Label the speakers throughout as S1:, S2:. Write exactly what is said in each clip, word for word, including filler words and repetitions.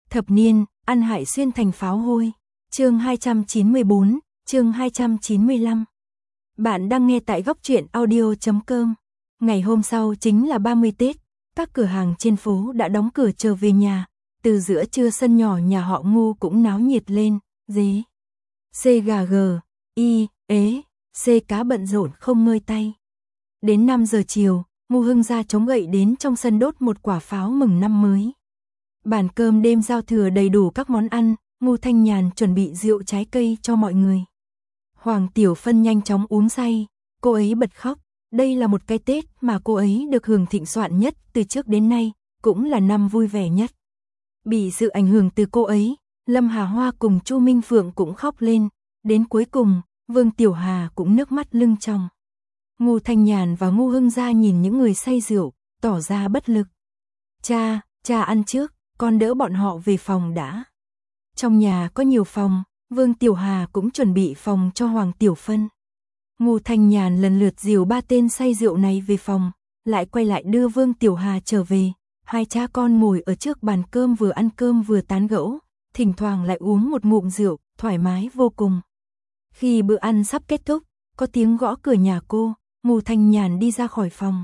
S1: Thập niên, ăn hại xuyên thành pháo hôi. Chương hai trăm chín mươi bốn, chương hai trăm chín mươi lăm. Bạn đang nghe tại góc truyện audio chấm com. Ngày hôm sau chính là ba mươi Tết, các cửa hàng trên phố đã đóng cửa trở về nhà, từ giữa trưa sân nhỏ nhà họ Ngu cũng náo nhiệt lên, dế, xê gà gờ, y, ế, xê cá bận rộn không ngơi tay. Đến năm giờ chiều, Ngu Hưng ra chống gậy đến trong sân đốt một quả pháo mừng năm mới. Bàn cơm đêm giao thừa đầy đủ các món ăn, Ngu Thanh Nhàn chuẩn bị rượu trái cây cho mọi người. Hoàng Tiểu Phân nhanh chóng uống say, cô ấy bật khóc, đây là một cái Tết mà cô ấy được hưởng thịnh soạn nhất từ trước đến nay, cũng là năm vui vẻ nhất. Bị sự ảnh hưởng từ cô ấy, Lâm Hà Hoa cùng Chu Minh Phượng cũng khóc lên, đến cuối cùng, Vương Tiểu Hà cũng nước mắt lưng tròng. Ngu Thanh Nhàn và Ngu Hưng ra nhìn những người say rượu, tỏ ra bất lực. Cha, cha ăn trước, con đỡ bọn họ về phòng đã. Trong nhà có nhiều phòng, Vương Tiểu Hà cũng chuẩn bị phòng cho Hoàng Tiểu Phân. Ngu Thanh Nhàn lần lượt dìu ba tên say rượu này về phòng, lại quay lại đưa Vương Tiểu Hà trở về. Hai cha con ngồi ở trước bàn cơm vừa ăn cơm vừa tán gẫu, thỉnh thoảng lại uống một ngụm rượu, thoải mái vô cùng. Khi bữa ăn sắp kết thúc, có tiếng gõ cửa nhà cô, Ngu Thanh Nhàn đi ra khỏi phòng.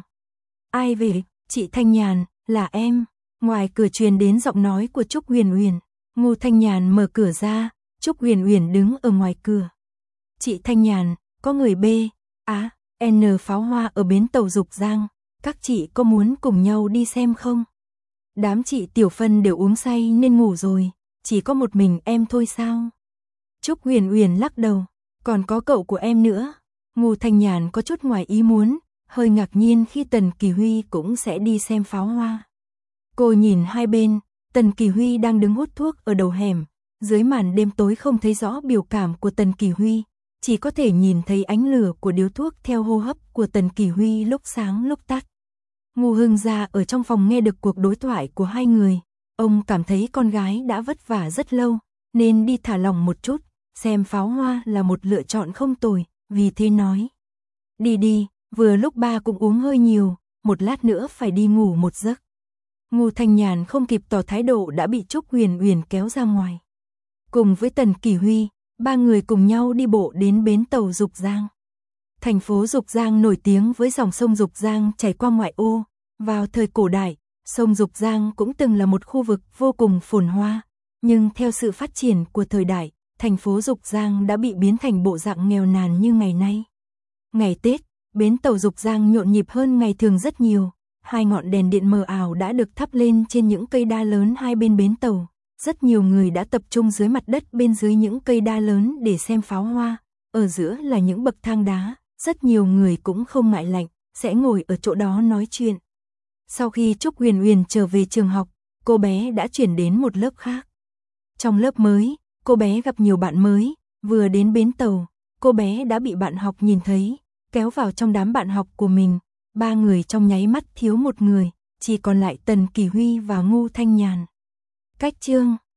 S1: Ai về? Chị Thanh Nhàn, là em. Ngoài cửa truyền đến giọng nói của Trúc Huyền Huyền. Ngu Thanh Nhàn mở cửa ra, Trúc Huyền Huyền đứng ở ngoài cửa. Chị Thanh Nhàn, có người B, á, à, N pháo hoa ở bến tàu Dục Giang, các chị có muốn cùng nhau đi xem không? Đám chị Tiểu Phân đều uống say nên ngủ rồi, chỉ có một mình em thôi sao? Trúc Huyền Huyền lắc đầu, còn có cậu của em nữa. Ngu Thanh Nhàn có chút ngoài ý muốn, hơi ngạc nhiên khi Tần Kỳ Huy cũng sẽ đi xem pháo hoa. Cô nhìn hai bên, Tần Kỳ Huy đang đứng hút thuốc ở đầu hẻm, dưới màn đêm tối không thấy rõ biểu cảm của Tần Kỳ Huy, chỉ có thể nhìn thấy ánh lửa của điếu thuốc theo hô hấp của Tần Kỳ Huy lúc sáng lúc tắt. Ngu Hưng ra ở trong phòng nghe được cuộc đối thoại của hai người, ông cảm thấy con gái đã vất vả rất lâu, nên đi thả lỏng một chút, xem pháo hoa là một lựa chọn không tồi, vì thế nói. Đi đi, vừa lúc ba cũng uống hơi nhiều, một lát nữa phải đi ngủ một giấc. Ngu Thanh Nhàn không kịp tỏ thái độ đã bị Trúc Huyền Huyền kéo ra ngoài. Cùng với Tần Kỳ Huy, ba người cùng nhau đi bộ đến bến tàu Dục Giang. Thành phố Dục Giang nổi tiếng với dòng sông Dục Giang chảy qua ngoại ô. Vào thời cổ đại, sông Dục Giang cũng từng là một khu vực vô cùng phồn hoa. Nhưng theo sự phát triển của thời đại, thành phố Dục Giang đã bị biến thành bộ dạng nghèo nàn như ngày nay. Ngày Tết, bến tàu Dục Giang nhộn nhịp hơn ngày thường rất nhiều. Hai ngọn đèn điện mờ ảo đã được thắp lên trên những cây đa lớn hai bên bến tàu. Rất nhiều người đã tập trung dưới mặt đất bên dưới những cây đa lớn để xem pháo hoa. Ở giữa là những bậc thang đá, rất nhiều người cũng không ngại lạnh, sẽ ngồi ở chỗ đó nói chuyện. Sau khi Trúc Huyền Huyền trở về trường học, cô bé đã chuyển đến một lớp khác. Trong lớp mới, cô bé gặp nhiều bạn mới, vừa đến bến tàu, cô bé đã bị bạn học nhìn thấy, kéo vào trong đám bạn học của mình. Ba người trong nháy mắt thiếu một người, chỉ còn lại Tần Kỳ Huy và Ngu Thanh Nhàn. Cách chương